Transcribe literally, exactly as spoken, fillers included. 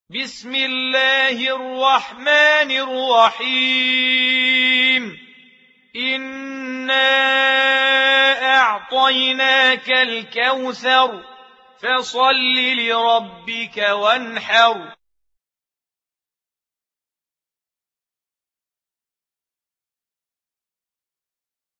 بسم الله الرحمن الرحيم إنا أعطيناك الكوثر فصل لربك وانحر